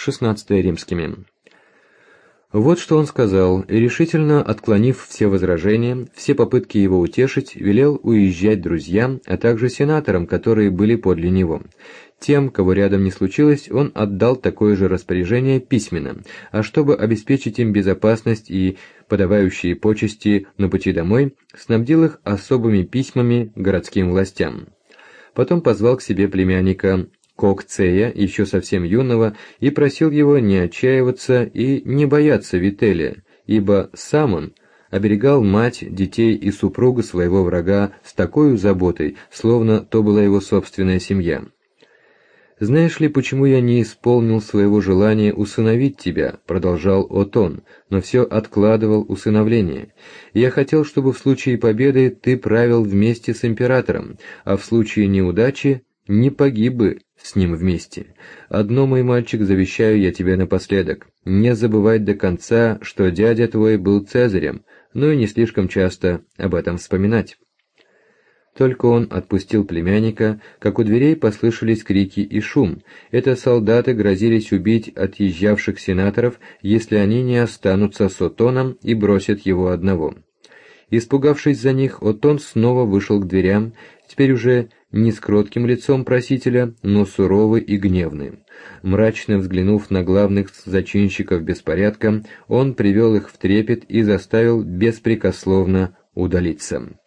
16 римскими. Вот что он сказал, и решительно отклонив все возражения, все попытки его утешить, велел уезжать друзьям, а также сенаторам, которые были подле него. Тем, кого рядом не случилось, он отдал такое же распоряжение письменно, а чтобы обеспечить им безопасность и подавающие почести на пути домой, снабдил их особыми письмами городским властям. Потом позвал к себе племянника Кокцея, еще совсем юного, и просил его не отчаиваться и не бояться Вителия, ибо сам он оберегал мать, детей и супругу своего врага с такой заботой, словно то была его собственная семья. «Знаешь ли, почему я не исполнил своего желания усыновить тебя?» — продолжал Отон, но все откладывал усыновление. «Я хотел, чтобы в случае победы ты правил вместе с императором, а в случае неудачи не погиб бы с ним вместе. Одно, мой мальчик, завещаю я тебе напоследок: не забывать до конца, что дядя твой был цезарем, но и не слишком часто об этом вспоминать». Только он отпустил племянника, как у дверей послышались крики и шум. Это солдаты грозились убить отъезжавших сенаторов, если они не останутся с Отоном и бросят его одного. Испугавшись за них, Отон снова вышел к дверям, теперь уже не с кротким лицом просителя, но суровый и гневный. Мрачно взглянув на главных зачинщиков беспорядка, он привел их в трепет и заставил беспрекословно удалиться.